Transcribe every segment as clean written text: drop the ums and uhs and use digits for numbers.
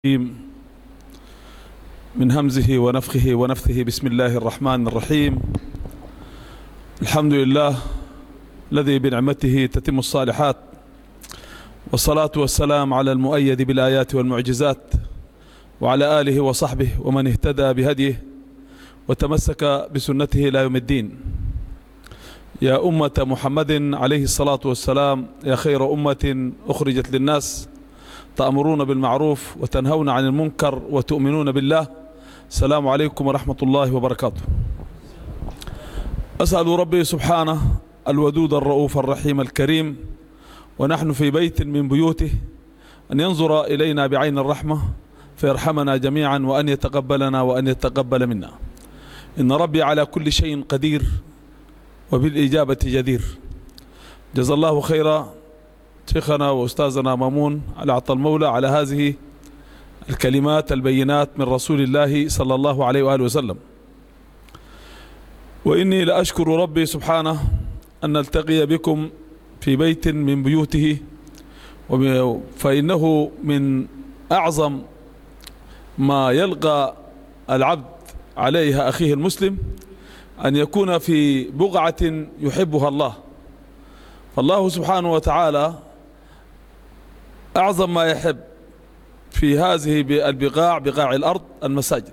من همزه ونفخه ونفثه. بسم الله الرحمن الرحيم. الحمد لله الذي بنعمته تتم الصالحات، والصلاة والسلام على المؤيد بالآيات والمعجزات، وعلى آله وصحبه ومن اهتدى بهديه وتمسك بسنته إلى يوم الدين. يا أمة محمد عليه الصلاة والسلام، يا خير أمة أخرجت للناس، تأمرون بالمعروف وتنهون عن المنكر وتؤمنون بالله. السلام عليكم ورحمة الله وبركاته. أسأل ربي سبحانه الودود الرؤوف الرحيم الكريم ونحن في بيت من بيوته أن ينظر إلينا بعين الرحمة فيرحمنا جميعا، وأن يتقبلنا وأن يتقبل منا. إن ربي على كل شيء قدير وبالإجابة جدير. جزا الله خيرا شيخنا وأستاذنا مامون على عطا المولى على هذه الكلمات البينات من رسول الله صلى الله عليه وآله وسلم. وإني لأشكر ربي سبحانه أن نلتقي بكم في بيت من بيوته، فإنه من أعظم ما يلقى العبد عليها أخيه المسلم أن يكون في بقعة يحبها الله. فالله سبحانه وتعالى أعظم ما يحب في هذه البقاع، بقاع الأرض، المساجد.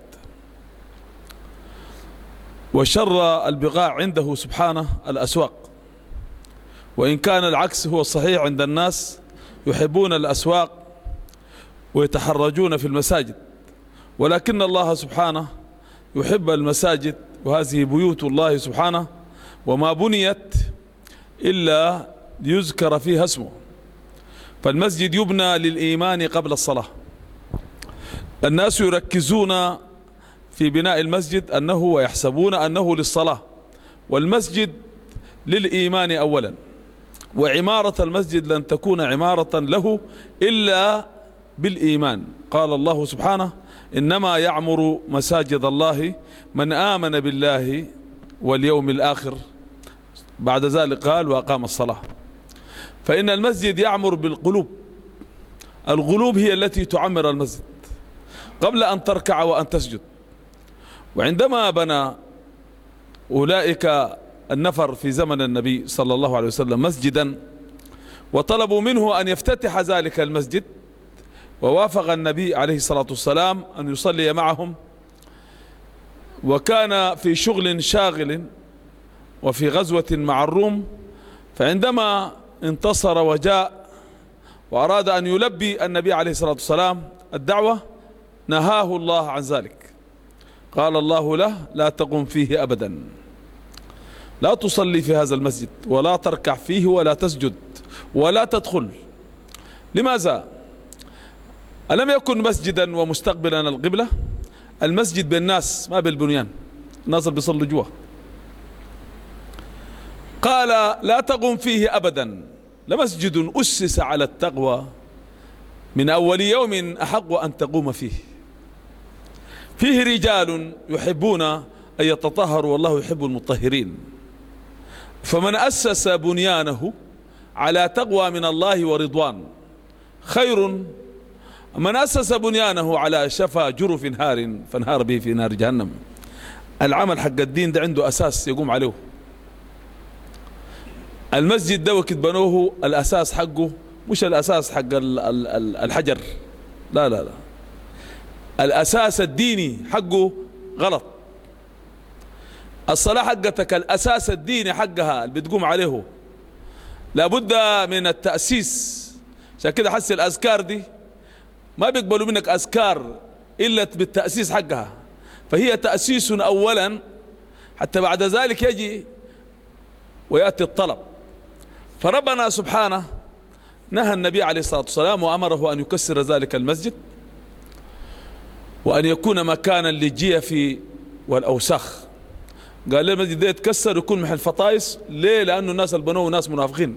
وشر البقاع عنده سبحانه الأسواق، وإن كان العكس هو الصحيح عند الناس، يحبون الأسواق ويتحرجون في المساجد، ولكن الله سبحانه يحب المساجد، وهذه بيوت الله سبحانه، وما بنيت إلا ليذكر فيها اسمه. فالمسجد يبنى للإيمان قبل الصلاة. الناس يركزون في بناء المسجد أنه ويحسبون أنه للصلاة، والمسجد للإيمان أولا. وعمارة المسجد لن تكون عمارة له إلا بالإيمان. قال الله سبحانه: إنما يعمر مساجد الله من آمن بالله واليوم الآخر. بعد ذلك قال: وأقام الصلاة. فإن المسجد يعمر بالقلوب. القلوب هي التي تعمر المسجد قبل أن تركع وأن تسجد. وعندما بنى أولئك النفر في زمن النبي صلى الله عليه وسلم مسجدا، وطلبوا منه أن يفتتح ذلك المسجد، ووافق النبي عليه الصلاة والسلام أن يصلي معهم، وكان في شغل شاغل وفي غزوة مع الروم. فعندما انتصر وجاء وأراد أن يلبي النبي عليه الصلاة والسلام الدعوة، نهاه الله عن ذلك. قال الله له: لا تقم فيه أبدا، لا تصلي في هذا المسجد، ولا تركع فيه، ولا تسجد، ولا تدخل. لماذا؟ ألم يكن مسجدا ومستقبلا القبلة؟ المسجد بالناس ما بالبنيان، الناس اللي بيصلوا جوا. قال: لا تقم فيه أبدا، لمسجد أسس على التقوى من أول يوم أحق أن تقوم فيه. فيه رجال يحبون أن يتطهروا، والله يحب المطهرين. فمن أسس بنيانه على تقوى من الله ورضوان خير من أسس بنيانه على شفا جرف هار فانهار به في نار جهنم. العمل حق الدين ده عنده أساس يقوم عليه. المسجد ده وقت بنوه الأساس حقه مش الأساس حق الحجر، لا لا لا، الأساس الديني حقه غلط. الصلاة حقتك الأساس الديني حقها اللي بتقوم عليه لابد من التأسيس. عشان كده حس الأذكار دي ما بيقبلوا منك أذكار إلا بالتأسيس حقها، فهي تأسيس أولا حتى بعد ذلك يجي ويأتي الطلب. فربنا سبحانه نهى النبي عليه الصلاة والسلام وأمره أن يكسر ذلك المسجد، وأن يكون مكانا للجيف والأوساخ. قال لي المسجد ده يتكسر يكون محل فطايس. ليه؟ لأنه الناس اللي بنوه ناس منافقين.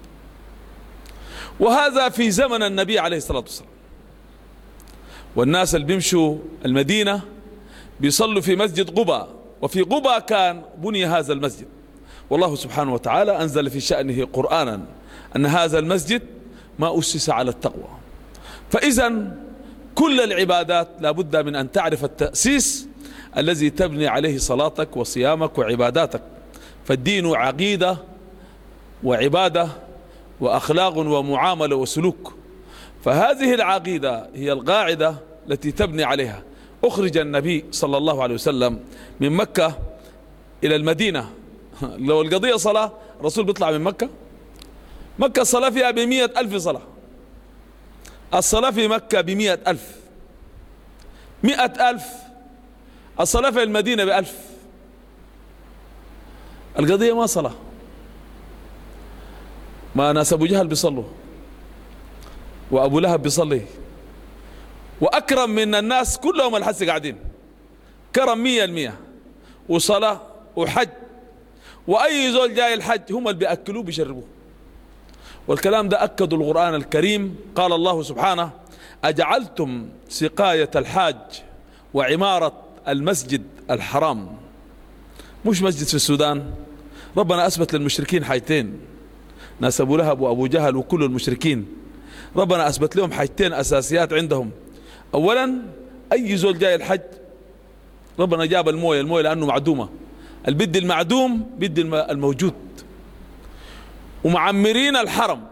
وهذا في زمن النبي عليه الصلاة والسلام، والناس اللي بيمشوا المدينة بيصلوا في مسجد قباء، وفي قباء كان بني هذا المسجد. والله سبحانه وتعالى أنزل في شأنه قرآنا أن هذا المسجد ما أسس على التقوى. فإذا كل العبادات لابد من أن تعرف التأسيس الذي تبني عليه صلاتك وصيامك وعباداتك. فالدين عقيدة وعبادة وأخلاق ومعاملة وسلوك، فهذه العقيدة هي القاعدة التي تبني عليها. أخرج النبي صلى الله عليه وسلم من مكة إلى المدينة، لو القضية صلاة الرسول بيطلع من مكة. مكة الصلاة فيها ب100,000 صلاة، الصلاة في مكة ب100,000، 100,000. الصلاة في المدينة ب1000. القضية ما صلاة، ما ناس أبو جهل بيصلوا وأبو لهب بيصلي وأكرم من الناس كلهم الحس قاعدين، كرم 100%، وصلاة وحج، وأي زول جاي الحج هم اللي بيأكلوه بيشربوه. والكلام ده أكد القرآن الكريم. قال الله سبحانه: أجعلتم سقاية الحاج وعمارة المسجد الحرام. مش مسجد في السودان، ربنا أثبت للمشركين حاجتين، ناس أبو لهب وأبو جهل وكل المشركين، ربنا أثبت لهم حاجتين أساسيات عندهم. أولا أي زول جاي الحج ربنا جاب الموية لأنه معدومة، البد المعدوم بد الموجود، ومعمرين الحرم،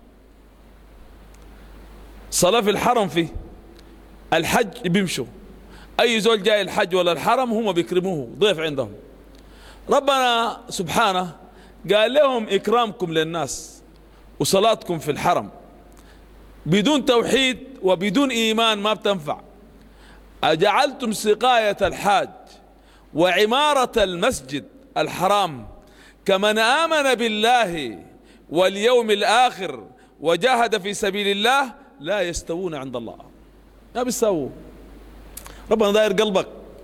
صلاة في الحرم، فيه الحج بيمشوا، أي زول جاي الحج ولا الحرم هم بيكرموه ضيف عندهم. ربنا سبحانه قال لهم: إكرامكم للناس وصلاتكم في الحرم بدون توحيد وبدون إيمان ما بتنفع. أجعلتم سقاية الحاج وعمارة المسجد الحرام كمن آمن بالله واليوم الآخر وجاهد في سبيل الله لا يستوون عند الله. ما بيستووا. ربنا داير قلبك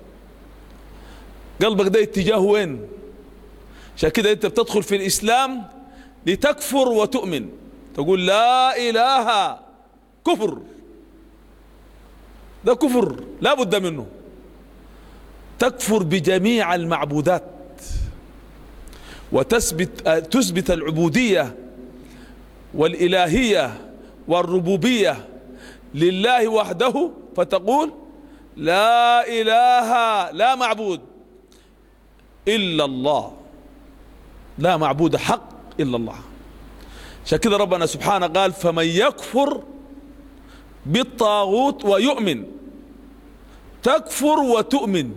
ده اتجاهه وين؟ عشان كده انت بتدخل في الإسلام لتكفر وتؤمن، تقول لا إله، كفر، ده كفر لا بد منه. تكفر بجميع المعبودات وتثبت العبودية والإلهية والربوبية لله وحده، فتقول لا إله، لا معبود إلا الله، لا معبود حق إلا الله. عشان كده ربنا سبحانه قال: فمن يكفر بالطاغوت ويؤمن. تكفر وتؤمن،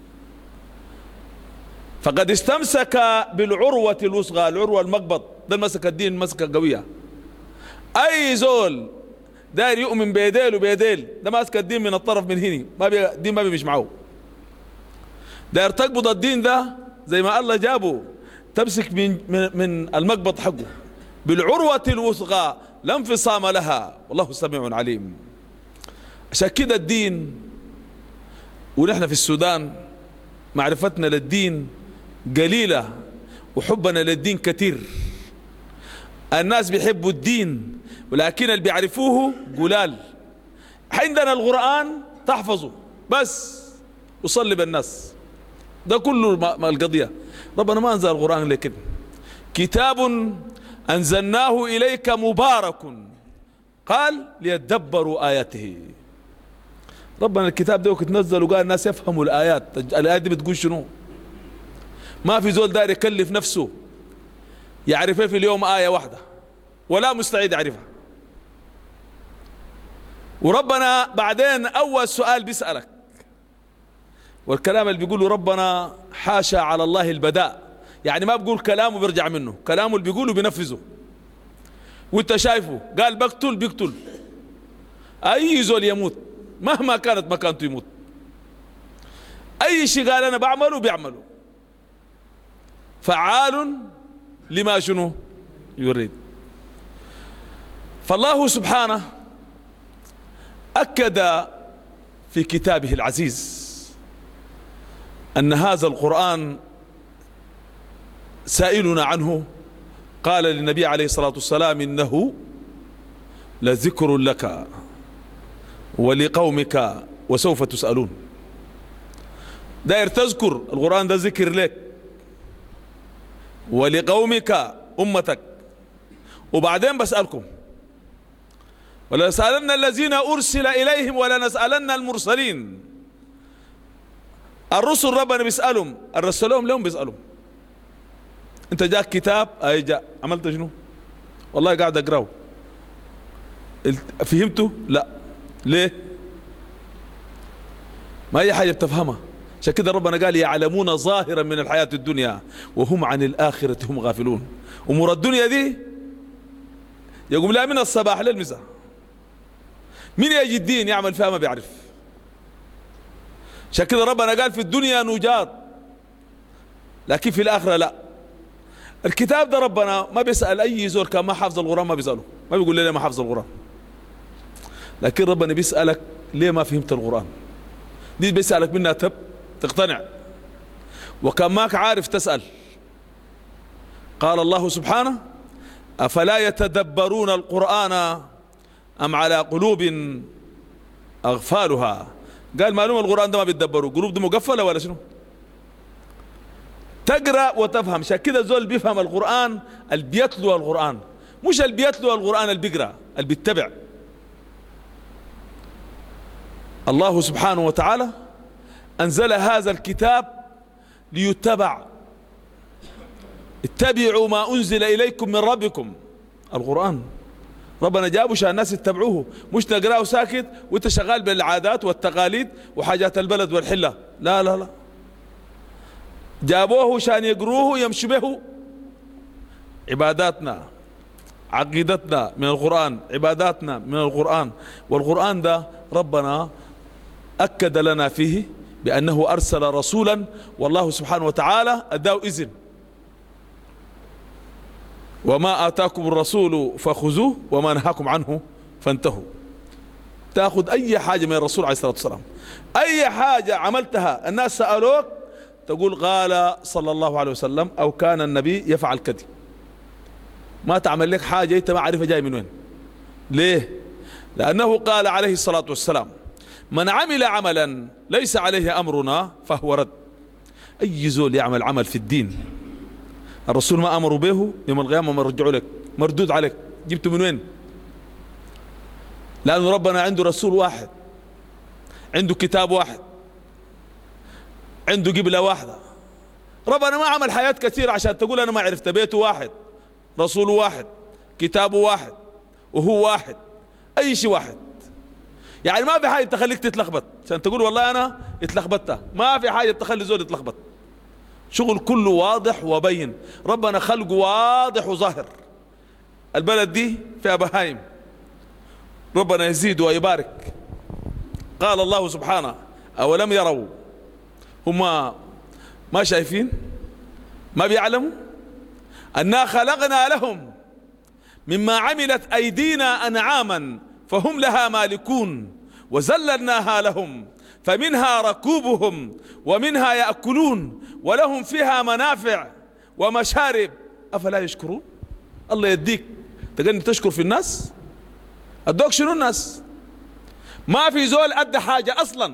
فقد استمسك بالعروة الوثقى، العروة المقبض، ده مسك الدين مسكة قوية. أي زول داير يؤمن بيديل وبيديل ده ماسك الدين من الطرف من هنا، الدين ما بيمشي معه. داير تقبض الدين ده زي ما الله جابه، تمسك من المقبض حقه بالعروة الوثقى لا انفصام لها، والله سميع عليم. عشان كده الدين، ونحن في السودان معرفتنا للدين قليلة وحبنا للدين كثير. الناس بيحبوا الدين ولكن اللي بيعرفوه قلال. عندنا القرآن تحفظه بس وصلي بالناس، ده كله ما القضية. ربنا ما أنزل القرآن لكن كتاب أنزلناه إليك مبارك قال ليدبروا آياته. ربنا الكتاب ده وقت نزل وقال الناس يفهموا الآيات. الآيات دي بتقول شنو؟ ما في زول داير يكلف نفسه يعرف في اليوم آية واحدة ولا مستعد يعرفها. وربنا بعدين أول سؤال بيسألك، والكلام اللي بيقوله ربنا حاشا على الله البداء، يعني ما بيقول كلامه وبيرجع منه، كلامه اللي بيقوله بينفذه. وانت شايفه قال بقتل بيقتل، أي زول يموت مهما كانت مكانته يموت، أي شيء قال أنا بعمله بيعمله، فعال لما شنو يريد. فالله سبحانه أكد في كتابه العزيز أن هذا القرآن سائلنا عنه. قال للنبي عليه الصلاة والسلام: إنه لذكر لك ولقومك وسوف تسألون. داير تذكر القرآن ده ذكر لك ولقومك أمتك، وبعدين بسألكم. ولنسألن الذين أرسل إليهم ولنسألن المرسلين. الرسل ربنا بيسألهم، الرسلهم لهم بيسألهم. انت جاك كتاب، اي جاء، عملت شنو؟ والله قاعد اقراه. فهمته؟ لا. ليه؟ ما هي حاجة بتفهمها. عشان كده ربنا قال يعلمون ظاهرا من الحياة الدنيا وهم عن الآخرة هم غافلون. أمور الدنيا دي يقوم لا من الصباح للمساء، من يجي الدين يعمل فيها ما بيعرف. عشان كده ربنا قال في الدنيا نجاة لكن في الآخرة لا. الكتاب ده ربنا ما بيسأل أي زول كان ما حافظ القرآن، ما بيسأله، ما بيقول ليه ما حافظ القرآن، لكن ربنا بيسألك ليه ما فهمت القرآن. دي بيسألك منها تقتنع، وكان ماك عارف تسأل. قال الله سبحانه أفلا يتدبرون القرآن أم على قلوب أغفالها. قال معلومة القرآن ده ما بيتدبروا، قلوب دي مقفلة ولا شنو؟ تقرأ وتفهم. عشان كده زول بيفهم القرآن اللي بيتلو القرآن، مش اللي بيتلو القرآن اللي بيقرأ، اللي بيتبع. الله سبحانه وتعالى أنزل هذا الكتاب ليتبع. اتبعوا ما أنزل إليكم من ربكم. القرآن ربنا جابه عشان الناس يتبعوه، مش تقرأه ساكت وانت شغال بالعادات والتقاليد وحاجات البلد والحلة. لا لا لا، جابوه عشان يقروه يمشوا به. عباداتنا عقيدتنا من القرآن، عباداتنا من القرآن. والقرآن ده ربنا أكد لنا فيه بأنه أرسل رسولا، والله سبحانه وتعالى أداه إذن. وما آتاكم الرسول فخذوه وما نهاكم عنه فانتهوا. تأخذ أي حاجة من الرسول عليه الصلاة والسلام، أي حاجة عملتها الناس سألوك تقول قال صلى الله عليه وسلم أو كان النبي يفعل كذا. ما تعمل لك حاجة أنت ما عارفة جاي من وين. ليه؟ لأنه قال عليه الصلاة والسلام من عمل عملا ليس عليه أمرنا فهو رد. أي زول يعمل عمل في الدين الرسول ما أمروا به يوم القيامة ما رجعوا لك، مردود عليك. جبته من وين؟ لأن ربنا عنده رسول واحد، عنده كتاب واحد، عنده قبلة واحدة. ربنا ما عمل حياة كثيرة عشان تقول أنا ما عرفت. بيته واحد، رسوله واحد، كتابه واحد، وهو واحد، أي شيء واحد. يعني ما في حاجة تخليك تتلخبط عشان تقول والله أنا اتلخبطت. ما في حاجة تخلي زول يتلخبط. شغل كله واضح وبين. ربنا خلقه واضح وظاهر. البلد دي فيها بهايم، ربنا يزيد ويبارك. قال الله سبحانه أولم يروا، هم ما شايفين؟ ما بيعلموا؟ أنا خلقنا لهم مما عملت أيدينا أنعاما فهم لها مالكون وزللناها لهم فمنها ركوبهم ومنها يأكلون ولهم فيها منافع ومشارب أفلا يشكرون. الله يديك تقدر تشكر في الناس؟ أدوك شنو الناس؟ ما في زول أدى حاجة أصلا.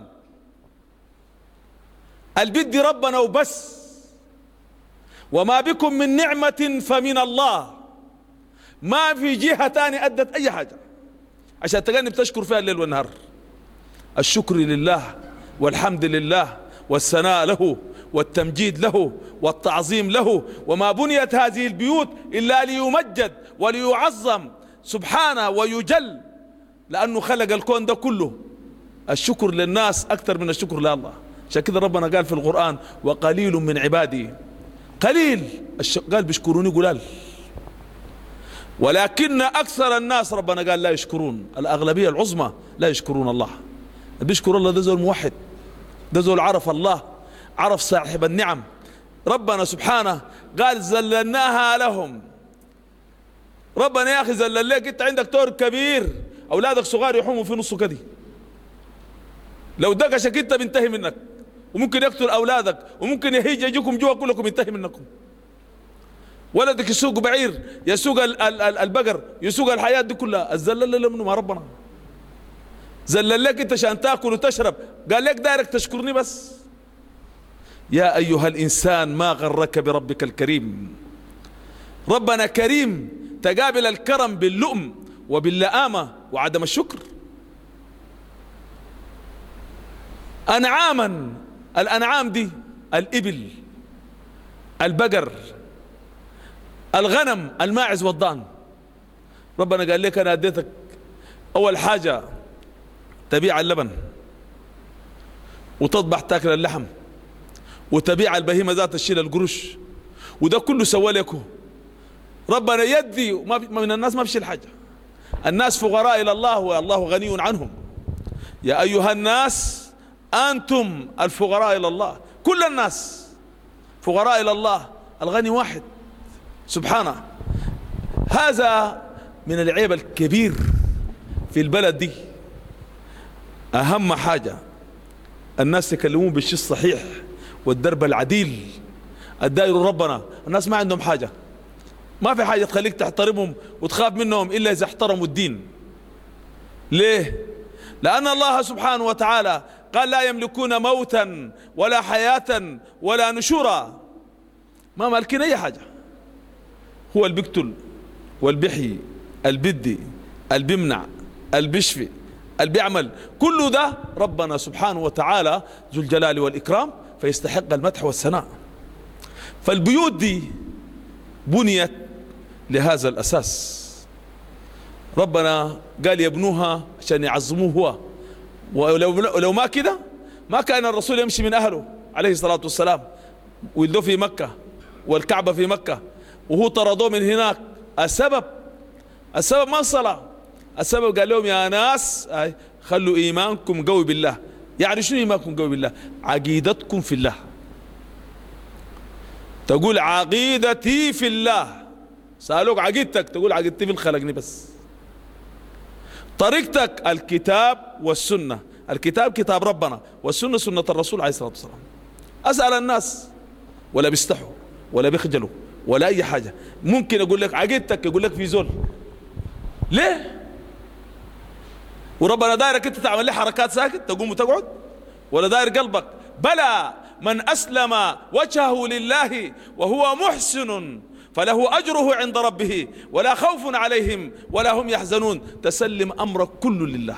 البدي ربنا وبس. وما بكم من نعمة فمن الله. ما في جهة تاني أدت أي حاجة عشان تقدر تشكر فيها الليل والنهار. الشكر لله والحمد لله والثناء له والتمجيد له والتعظيم له. وما بنيت هذه البيوت إلا ليمجد وليعظم سبحانه ويجل، لأنه خلق الكون ده كله. الشكر للناس أكثر من الشكر لله. عشان كده ربنا قال في القرآن وقليل من عبادي. قليل قال بيشكروني قلال، ولكن أكثر الناس ربنا قال لا يشكرون. الأغلبية العظمى لا يشكرون الله. بيشكر الله ده زول موحد، ده زول عرف الله، عرف صاحب النعم. ربنا سبحانه قال زللناها لهم. ربنا يا أخي زلل لك. أنت عندك تور كبير أولادك صغار يحوموا في نصه كده، لو دقشك أنت بينتهي منك، وممكن يقتل أولادك، وممكن يهيج يجيكم جوا كلكم ينتهي منكم. ولدك يسوق بعير، يسوق البقر، يسوق الحياة دي كلها. الزلل منه ما ربنا زلل لك انت عشان تاكل وتشرب. قال لك دايرك تشكرني بس. يا ايها الانسان ما غرك بربك الكريم. ربنا كريم، تقابل الكرم باللؤم وباللئامة وعدم الشكر. أنعاما، الأنعام دي الإبل، البقر، الغنم، الماعز والضان. ربنا قال لك أنا أديتك أول حاجة تبيع اللبن وتطبح تاكل اللحم وتبيع البهيمة ذات تشيل القروش، وده كله سوى لكم. ربنا يدي من الناس ما بشيل حاجة. الناس فقراء إلى الله والله غني عنهم. يا أيها الناس أنتم الفقراء إلى الله، كل الناس فقراء إلى الله، الغني واحد سبحانه. هذا من العيب الكبير في البلد دي. أهم حاجة الناس يكلمون بالشيء الصحيح والدرب العديل الدائر ربنا. الناس ما عندهم حاجة، ما في حاجة تخليك تحترمهم وتخاف منهم إلا إذا احترموا الدين. ليه؟ لأن الله سبحانه وتعالى قال لا يملكون موتا ولا حياة ولا نشورا. ما مالكين أي حاجة. هو اللي بيقتل والبيحيي، البدي، اللي بيمنع، اللي بيشفي، اللي بيعمل، كل ده ربنا سبحانه وتعالى ذو الجلال والإكرام، فيستحق المدح والثناء. فالبيوت دي بنيت لهذا الأساس. ربنا قال يبنوها عشان يعظموه هو، ولو ما كده ما كان الرسول يمشي من أهله عليه الصلاة والسلام، ولده في مكة والكعبة في مكة وهو طردوه من هناك. السبب ما الصلاة. السبب قال لهم يا ناس خلوا إيمانكم قوي بالله. يعني شنو إيمانكم قوي بالله؟ عقيدتكم في الله. تقول عقيدتي في الله، سألوك عقيدتك تقول عقيدتي في الخلقني بس. طريقتك الكتاب والسنة، الكتاب كتاب ربنا والسنة سنة الرسول عليه الصلاة والسلام. أسأل الناس ولا بيستحوا ولا بيخجلوا ولا أي حاجة. ممكن أقول لك عقيدتك يقول لك في زول. ليه؟ وربنا دايرك انت تعمل لي حركات ساكت تقوم وتقعد؟ ولا داير قلبك؟ بلى من أسلم وجهه لله وهو محسن فله أجره عند ربه ولا خوف عليهم ولا هم يحزنون. تسلم أمرك كله لله،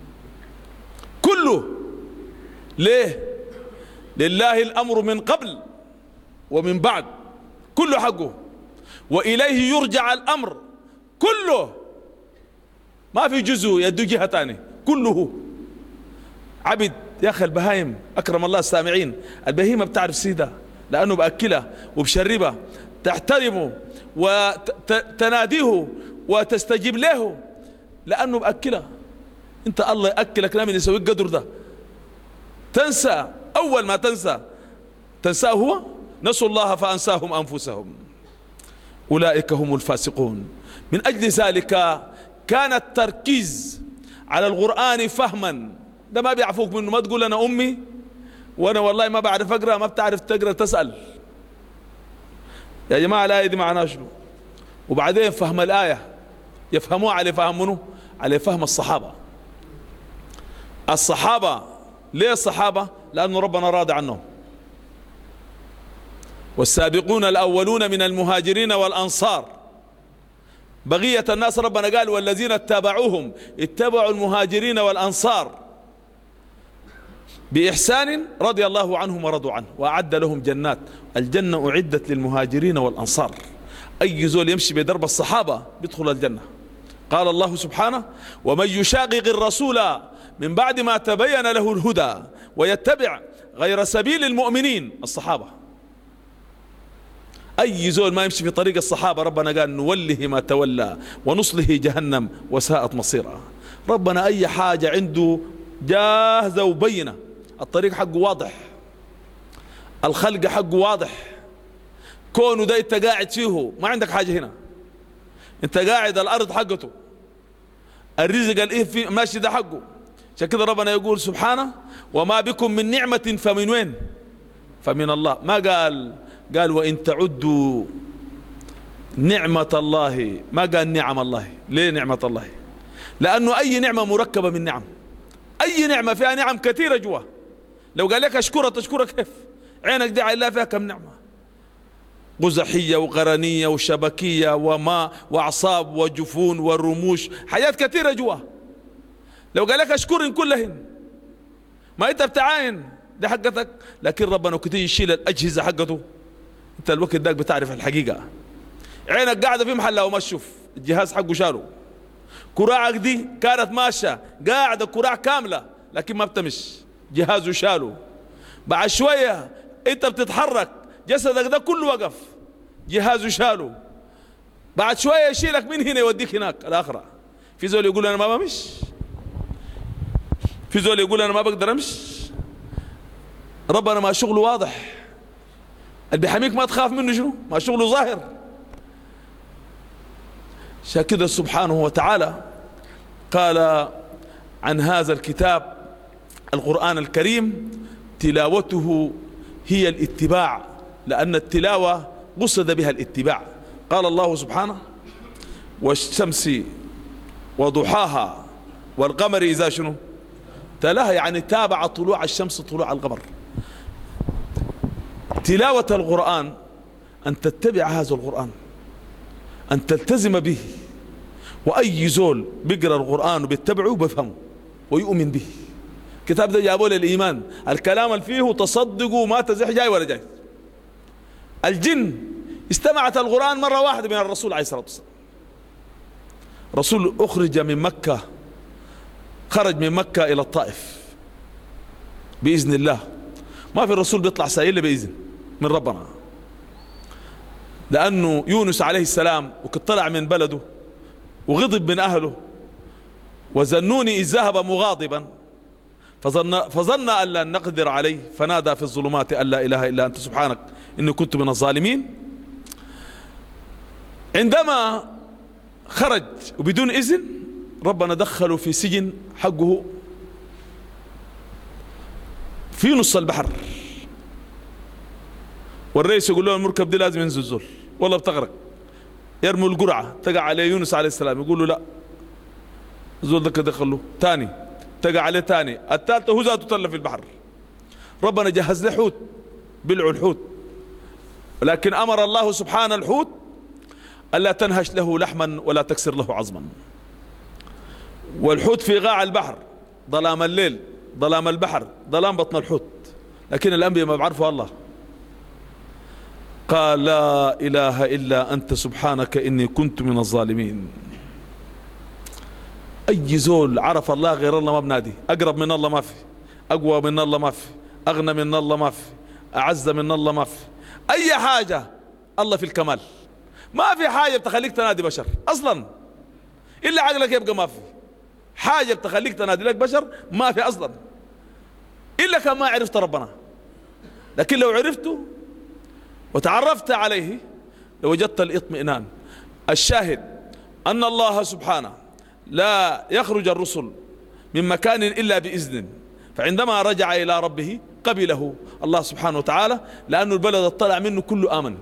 كله. ليه؟ لله الأمر من قبل ومن بعد، كله حقه، وإليه يرجع الأمر كله، ما في جزء يدو جهة تاني، كله. عبد يا أخي البهايم أكرم الله السامعين، البهيمة بتعرف سيدها لأنه بأكلها وبشربها، تحترمه وتناديه وتستجيب له لأنه بأكلها. انت الله يأكلك لا من يسويك قدر ده تنسى. أول ما تنساه هو. نسوا الله فأنساهم أنفسهم أولئك هم الفاسقون. من أجل ذلك كان التركيز على القرآن فهما. ده ما بيعفوك منه. ما تقول أنا أمي وأنا والله ما بعرف أقرأ. ما بتعرف تقرأ تسأل. يا جماعة الآية دي معناها شنو؟ وبعدين فهم الآية يفهموها على فهم منه؟ على فهم الصحابة. الصحابة ليه الصحابة؟ لأنه ربنا راضي عنهم. والسابقون الأولون من المهاجرين والأنصار. بقية الناس ربنا قال والذين اتبعوهم اتبعوا المهاجرين والأنصار بإحسان رضي الله عنهم ورضوا عنه وأعد لهم جنات. الجنة أعدت للمهاجرين والأنصار. أي زول يمشي بدرب الصحابة بيدخل الجنة. قال الله سبحانه ومن يشاقق الرسول من بعد ما تبين له الهدى ويتبع غير سبيل المؤمنين. الصحابة أي زول ما يمشي في طريق الصحابة ربنا قال نوله ما تولى ونصله جهنم وساءت مصيرا. ربنا أي حاجة عنده جاهزة وبينة. الطريق حقه واضح، الخلق حقه واضح. كونه ده انت قاعد فيه ما عندك حاجة هنا. انت قاعد الأرض حقته، الرزق الايه فيه ماشي ده حقه. عشان كده ربنا يقول سبحانه وما بكم من نعمة فمن وين؟ فمن الله. ما قال وإن تعدوا نعمة الله. ما قال نعم الله. ليه نعمة الله؟ لأنه أي نعمة مركبة من نعم. أي نعمة فيها نعم كثيرة جوا. لو قال لك أشكرها تشكرها كيف؟ عينك دي عيلا فيها كم نعمة. قزحية وقرنية وشبكية وماء وأعصاب وجفون والرموش، حاجات كثيرة جوا. لو قال لك اشكرن كلهن، ما انت بتعاين دي حقتك، لكن ربنا كنت يشيل الأجهزة حقته، انت الوقت داك بتعرف الحقيقة. عينك قاعدة في محلها وما تشوف، الجهاز حقه شاله. كراعك دي كانت ماشية قاعدة كراع كاملة لكن ما بتمش، جهازه شاله. بعد شوية انت بتتحرك جسدك ده كله وقف، جهازه شاله. بعد شوية يشيلك من هنا يوديك هناك الآخرة. في زول يقول أنا ما بمش، في زول يقول أنا ما بقدر أمش. ربنا ما شغله واضح، اللي بيحميك ما تخاف منه شنو؟ ما شغله ظاهر. عشان كده سبحانه وتعالى قال عن هذا الكتاب القرآن الكريم: تلاوته هي الاتباع، لأن التلاوة قصد بها الاتباع. قال الله سبحانه: والشمس وضحاها والقمر إذا شنو تلاها، يعني تابع طلوع الشمس طلوع القمر. تلاوة القرآن أن تتبع هذا القرآن، أن تلتزم به. وأي زول بيقرأ القرآن وبيتبعه بفهمه ويؤمن به. كتاب ده جابوه للإيمان، الكلام اللي فيه تصدقوا ما تزح جاي ولا جاي. الجن استمعت القرآن مرة واحدة من الرسول عليه الصلاة والسلام. رسول أخرج من مكة، خرج من مكة إلى الطائف بإذن الله. ما في الرسول بيطلع سائل بإذن من ربنا، لأنه يونس عليه السلام وقد طلع من بلده وغضب من أهله، وزنوني إذ ذهب مغاضبا فظن أن لن نقدر عليه فنادى في الظلمات أن لا إله إلا أنت سبحانك إني كنت من الظالمين. عندما خرج وبدون إذن ربنا دخله في سجن حقه في نص البحر، والرئيس يقول له المركب دي لازم ينزل زول والله بتغرق. يرموا القرعة تقع عليه يونس عليه السلام، يقول له لا زول ده دخله تاني، تقع عليه تاني، الثالثة هو ذاته تل في البحر. ربنا جهز له حوت بلعوا الحوت، ولكن أمر الله سبحانه الحوت ألا تنهش له لحما ولا تكسر له عظما. والحوت في قاع البحر، ظلام الليل، ظلام البحر، ظلام بطن الحوت، لكن الأنبياء ما بعرفوا الله. قال لا إله إلا أنت سبحانك إني كنت من الظالمين. أي زول عرف الله غير الله ما بنادي، أقرب من الله ما في، أقوى من الله ما في، أغنى من الله ما في، أعز من الله ما في. أي حاجة الله في الكمال، ما في حاجة بتخليك تنادي بشر أصلا، إلا عقلك يبقى ما في حاجة بتخليك تنادي لك بشر، ما في أصلا، إلا كما عرفت ربنا. لكن لو عرفته وتعرفت عليه لوجدت الاطمئنان. الشاهد أن الله سبحانه لا يخرج الرسل من مكان إلا بإذن، فعندما رجع إلى ربه قبله الله سبحانه وتعالى، لأن البلد اطلع منه كله آمن.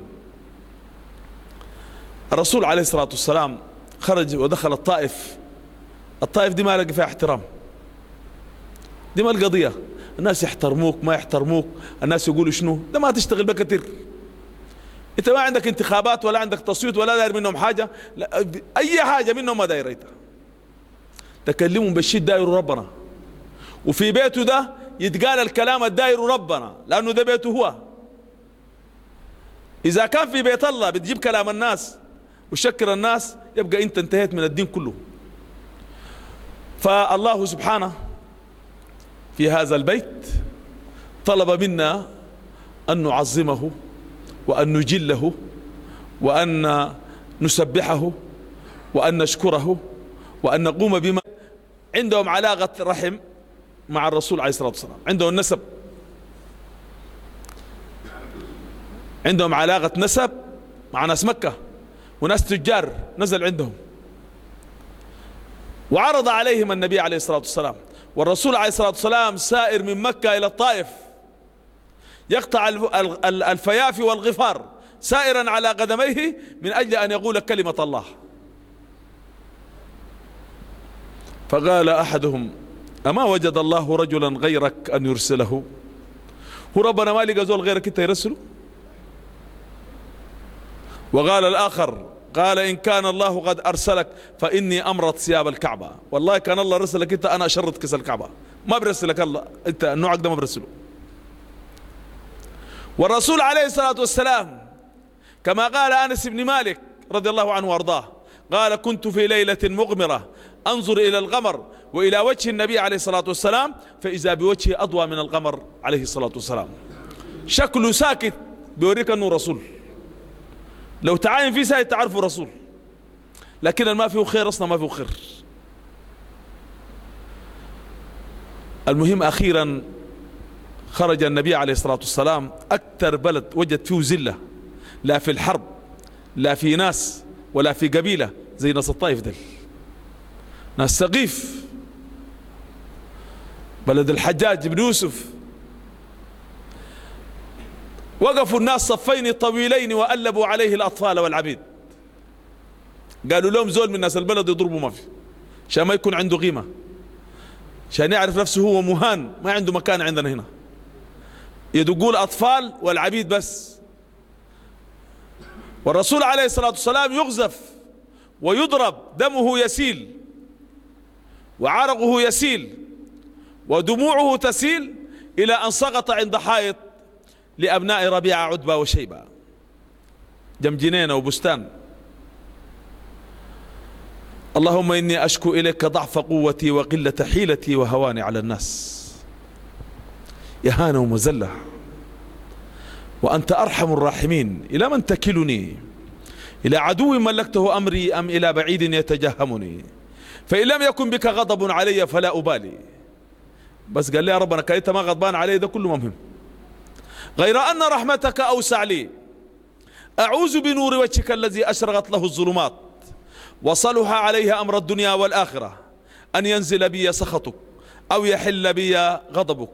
الرسول عليه الصلاة والسلام خرج ودخل الطائف. الطائف دي ما لقى فيها احترام، دي ما القضية. الناس يحترموك ما يحترموك، الناس يقولوا شنو، ده ما تشتغل بك كتير. انت ما عندك انتخابات ولا عندك تصويت ولا داير منهم حاجة، لا اي حاجة منهم ما داير ايتها. تكلمهم بالشيء داير ربنا، وفي بيته ده يتقال الكلام الداير ربنا، لانه ده بيته هو. اذا كان في بيت الله بتجيب كلام الناس وشكر الناس، يبقى انت انتهيت من الدين كله. فالله سبحانه في هذا البيت طلب منا أن نعظمه وأن نجله وأن نسبحه وأن نشكره وأن نقوم بما عندهم علاقة رحم مع الرسول عليه الصلاة والسلام، عندهم نسب، عندهم علاقة نسب مع ناس مكة وناس تجار نزل عندهم، وعرض عليهم النبي عليه الصلاة والسلام. والرسول عليه الصلاة والسلام سائر من مكة إلى الطائف يقطع الفيافي والغفار سائرا على قدميه من أجل أن يقول كلمة الله. فقال أحدهم أما وجد الله رجلا غيرك أن يرسله؟ هو ربنا ما لقى زول غيرك انت يرسله؟ وقال الآخر قال إن كان الله قد أرسلك فإني أمرض ثياب الكعبة. والله كان الله رسلك أنت أنا أشرط كسى الكعبة، ما برسلك الله أنت النوعك ده ما برسله. والرسول عليه الصلاة والسلام كما قال أنس بن مالك رضي الله عنه وارضاه قال كنت في ليلة مغمرة أنظر إلى القمر وإلى وجه النبي عليه الصلاة والسلام فإذا بوجهه أضوى من القمر عليه الصلاة والسلام، شكله ساكت بيوريك أنه رسول، لو تعاين فيه ساكت تعرفه رسول، لكن ما فيه خير أصلا ما فيه خير. المهم أخيرا خرج النبي عليه الصلاة والسلام أكثر بلد وجد فيه زلة، لا في الحرب لا في ناس ولا في قبيلة زي ناس الطائف دل، ناس ثقيف، بلد الحجاج بن يوسف. وقفوا الناس صفين طويلين وألبوا عليه الأطفال والعبيد، قالوا لهم زول من ناس البلد يضربوا ما في عشان ما يكون عنده قيمة، عشان يعرف نفسه هو مهان ما عنده مكان عندنا هنا، يدقوا الأطفال والعبيد بس. والرسول عليه الصلاة والسلام يغزف ويضرب، دمه يسيل وعرقه يسيل ودموعه تسيل إلى أن سقط عند حائط لأبناء ربيعة عتبة وشيبة جنب جنينة وبستان. اللهم إني أشكو إليك ضعف قوتي وقلة حيلتي وهواني على الناس، إهانة ومذلة، وأنت أرحم الراحمين. إلى من تكلني؟ إلى عدو ملكته أمري أم إلى بعيد يتجهمني؟ فإن لم يكن بك غضب علي فلا أبالي. بس قال لي يا رب أنا كنت ما غضبان علي، ده كله مهم، غير أن رحمتك أوسع لي، أعوذ بنور وجهك الذي أشرقت له الظلمات وصلح عليها أمر الدنيا والآخرة أن ينزل بي سخطك أو يحل بي غضبك،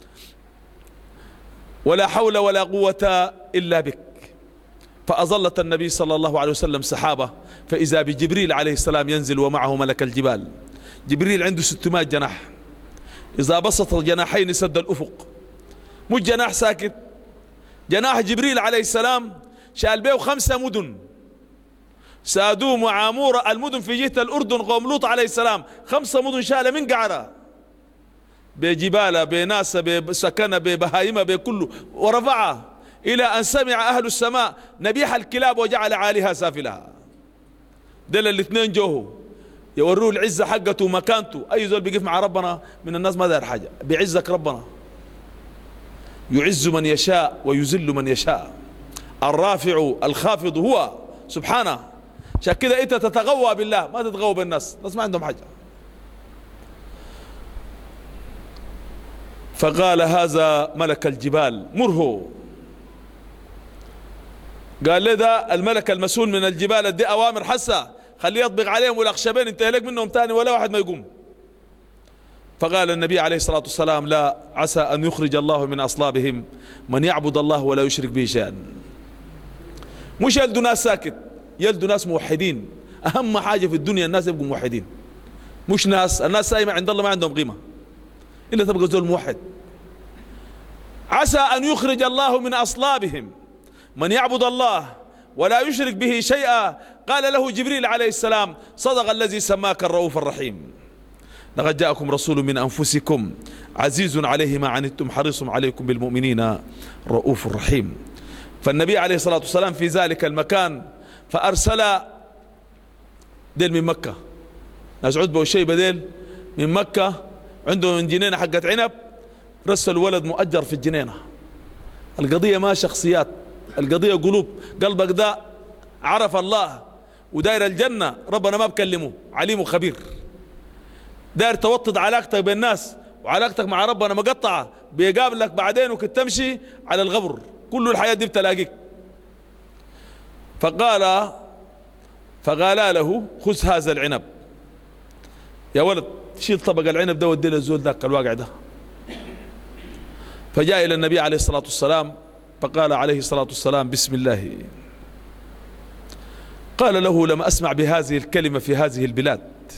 ولا حول ولا قوة إلا بك. فأظلت النبي صلى الله عليه وسلم سحابة، فإذا بجبريل عليه السلام ينزل ومعه ملك الجبال. جبريل عنده 600 جناح، إذا بسط الجناحين سد الأفق، مش جناح ساكت، جناح جبريل عليه السلام شال بيه 5 مدن، سادوم وعامورة المدن في جهة الأردن، قوم لوط عليه السلام 5 مدن شال من قعرة بجبالة بناسة بسكنة ببهايمة بكله، ورفعها إلى أن سمع أهل السماء نبيح الكلاب وجعل عاليها سافلها. دل الاثنين جوه يوروه العزة حقته ومكانته. أي زول بيقف مع ربنا من الناس ما دار حاجة، بيعزك ربنا، يعز من يشاء ويذل من يشاء، الرافع الخافض هو سبحانه. عشان كده انت تتغوى بالله ما تتغوى بالناس، الناس ما عندهم حاجة. فقال هذا ملك الجبال مره، قال لي ده الملك المسؤول من الجبال ادي اوامر حسه خليه يطبق عليهم والاخشبين انت لك منهم تاني ولا واحد ما يقوم. فقال النبي عليه الصلاة والسلام لا، عسى أن يخرج الله من أصلابهم من يعبد الله ولا يشرك به شيئا. مش يلدوا ناس ساكت، يلدوا ناس موحدين. أهم حاجة في الدنيا الناس يبقوا موحدين، مش ناس الناس سايمة عند الله ما عندهم قيمة إلا تبقى زول موحد. عسى أن يخرج الله من أصلابهم من يعبد الله ولا يشرك به شيئا. قال له جبريل عليه السلام صدق الذي سماك الرؤوف الرحيم، لقد جاءكم رسول من أنفسكم عزيز عليه ما عنتم حريص عليكم بالمؤمنين رؤوف رحيم. فالنبي عليه الصلاة والسلام في ذلك المكان فأرسل ديل من مكة، ناس عتبة وشيبة ديل من مكة عندهم جنينة حقت عنب، رسل ولد مؤجر في الجنينة. القضية ما شخصيات، القضية قلوب. قلبك ده عرف الله وداير الجنة، ربنا ما بكلمه، عليم وخبير. داير توطد علاقتك بالناس وعلاقتك مع ربنا مقطعة، بيقابلك بعدين وكنت تمشي على الغبر، كل الحياة دي بتلاقيك. فقال له خذ هذا العنب يا ولد، شيل طبق العنب ده وديه للزول ذاك الواقع ده. فجاء إلى النبي عليه الصلاة والسلام فقال عليه الصلاة والسلام بسم الله. قال له لم أسمع بهذه الكلمة في هذه البلاد.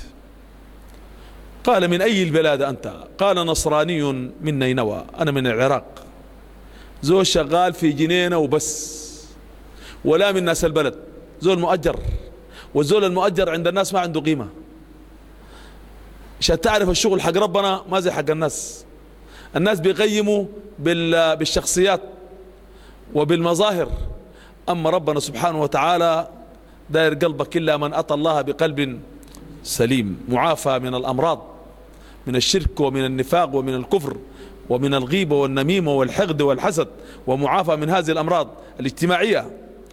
قال من أي البلاد أنت؟ قال نصراني من نينوى، أنا من العراق، زول شغال في جنينة وبس، ولا من ناس البلد، زول مؤجر، والزول المؤجر عند الناس ما عنده قيمة. عشان تعرف الشغل حق ربنا ما زي حق الناس. الناس بيقيموا بالشخصيات وبالمظاهر، أما ربنا سبحانه وتعالى داير قلبك إلا من أتى الله بقلب سليم معافى من الأمراض، من الشرك ومن النفاق ومن الكفر ومن الغيبة والنميمة والحقد والحسد، ومعافى من هذه الأمراض الاجتماعية.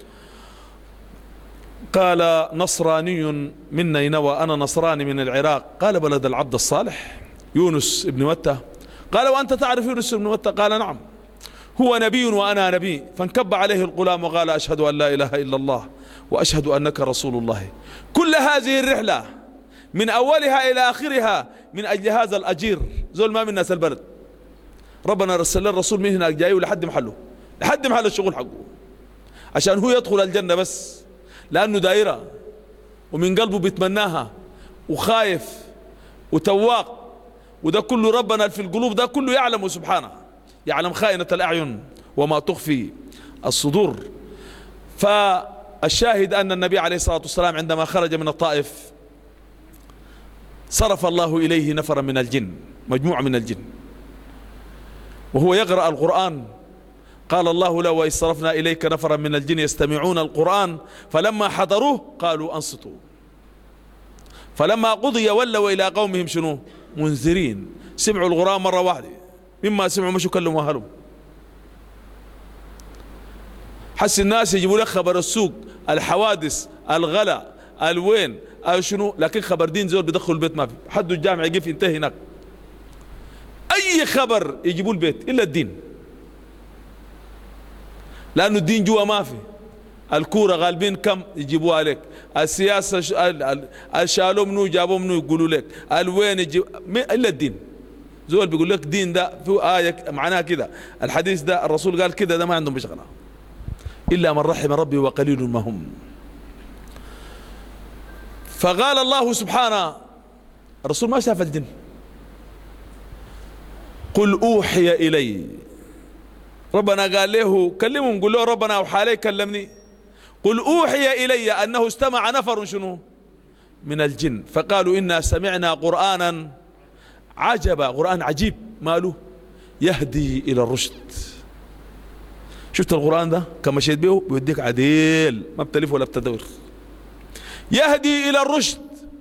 قال نصراني من نينوى أنا نصراني من العراق. قال بلد العبد الصالح يونس بن متى. قال وأنت تعرف يونس بن متى؟ قال نعم، هو نبي وأنا نبي. فانكب عليه الغلام وقال أشهد أن لا إله إلا الله وأشهد أنك رسول الله. كل هذه الرحلة من أولها إلى آخرها من أجل هذا الأجير، زول ما من ناس البلد. ربنا رسل الرسول من هناك جاي لحد محله، لحد محل الشغل حقه، عشان هو يدخل الجنة بس لأنه دائرة ومن قلبه بيتمناها وخايف وتواق. وده كله ربنا في القلوب ده كله يعلم سبحانه، يعلم خائنة الأعين وما تخفي الصدور. فالشاهد أن النبي عليه الصلاة والسلام عندما خرج من الطائف صرف الله إليه نفرا من الجن، مجموعة من الجن، وهو يقرأ القرآن. قال الله له وإذ صرفنا إليك نفرا من الجن يستمعون القرآن فلما حضروه قالوا أنصتوا فلما قضي ولوا إلى قومهم شنو منذرين. سمعوا القرآن مرة واحدة، مما سمعوا مشوا كلموا أهلهم. حس الناس يجيبوا لك خبر السوق، الحوادث، الغلا، الوين، شنو، لكن خبر دين زول بيدخل البيت ما في حد. الجامع يقف ينتهي هناك، أي خبر يجيبوا البيت إلا الدين، لأنه الدين جوا ما في. الكورة غالبين كم يجيبوها عليك، السياسة شالوا منو جابوا منو يقولوا لك، الوين يجيب إلا الدين. زول بيقول لك دين ده في آية معناها كده، الحديث ده الرسول قال كده، ده ما عندهم بشغلة إلا من رحم ربي وقليل ما هم. فقال الله سبحانه، الرسول ما شاف الجن، قل أوحي إلي. ربنا قال له كلمهم، قل له ربنا أوحى علي كلمني. قل أوحي إلي أنه استمع نفر شنو من الجن فقالوا إنا سمعنا قرآنا عجبا. قرآن عجيب ماله يهدي إلى الرشد. شفت القرآن ده كما مشيت به بيوديك عديل، ما بتلف ولا بتدور. يهدي إلى الرشد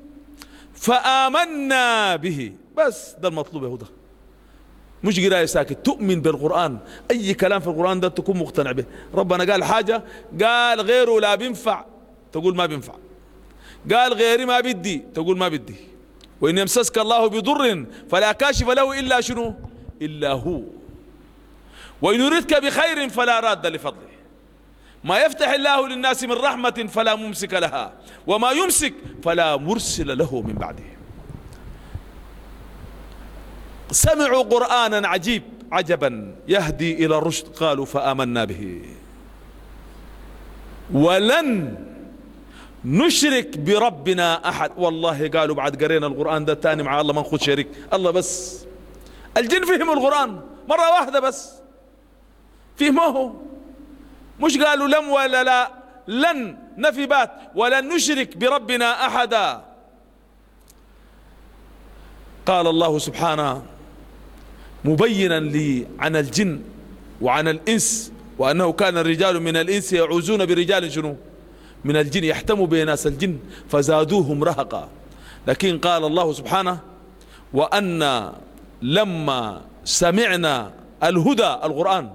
فآمنا به، بس ده المطلوب يا هدى، مش قرايه ساكت، تؤمن بالقرآن. أي كلام في القرآن ده تكون مقتنع به. ربنا قال حاجة قال غيره لا بينفع تقول ما بينفع، قال غيري ما بدي تقول ما بدي. وإن يمسسك الله بضر فلا كاشف له إلا شنو إلا هو، وإن يردك بخير فلا راد لفضله، ما يفتح الله للناس من رحمة فلا ممسك لها وما يمسك فلا مرسل له من بعده. سمعوا قرآنا عجيب عجبا يهدي إلى الرشد قالوا فآمنا به ولن نشرك بربنا أحد. والله قالوا بعد قرينا القرآن ده تاني مع الله ما نخذ شريك الله. بس الجن فهموا القرآن مرة واحدة بس فهموه، مش قالوا لم ولا لا، لن نفي بات ولن نشرك بربنا أحدا. قال الله سبحانه مبينا لي عن الجن وعن الإنس وأنه كان الرجال من الإنس يعوزون برجال شنو من الجن يحتموا بناس الجن فزادوهم رهقا. لكن قال الله سبحانه وأن لما سمعنا الهدى القرآن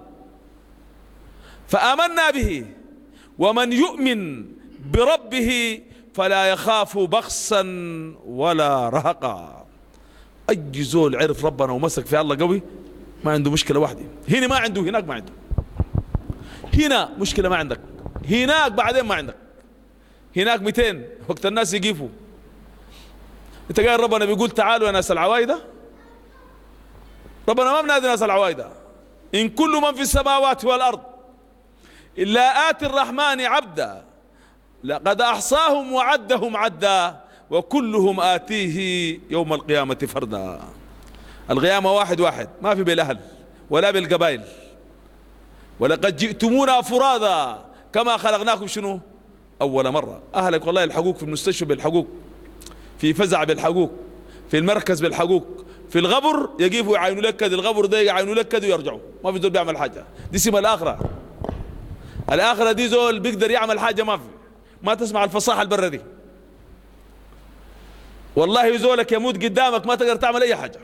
فآمنا به ومن يؤمن بربه فلا يخاف بخسا ولا رهقا. أي زول عرف ربنا ومسك في الله قوي ما عنده مشكلة واحدة، هنا ما عنده هناك ما عنده، هنا مشكلة ما عندك هناك بعدين ما عندك. هناك 200 وقت الناس يقيفوا، انت قايل ربنا بيقول تعالوا يا ناس العوايدة، ربنا ما بنادي ناس العوايدة إن كل من في السماوات والأرض إلا آتي الرحمن عبدا لقد أحصاهم وعدهم عدا وكلهم آتيه يوم القيامة فردا. القيامة واحد واحد ما في بالأهل ولا بالقبائل. ولقد جئتمونا فرادا كما خلقناكم شنو أول مرة أهلك والله يلحقوك في المستشفى، بيلحقوك في فزع، بيلحقوك في المركز، بيلحقوك في الغبر، يجيبوا يعينوا لك كده، الغبر ده يعينوا لك كده ويرجعوا، ما في زول بيعمل حاجة. دي اسمها الآخرة. الآخرة دي زول بيقدر يعمل حاجة ما في، ما تسمع الفصاحة البرة دي. والله زولك يموت قدامك ما تقدر تعمل أي حاجة.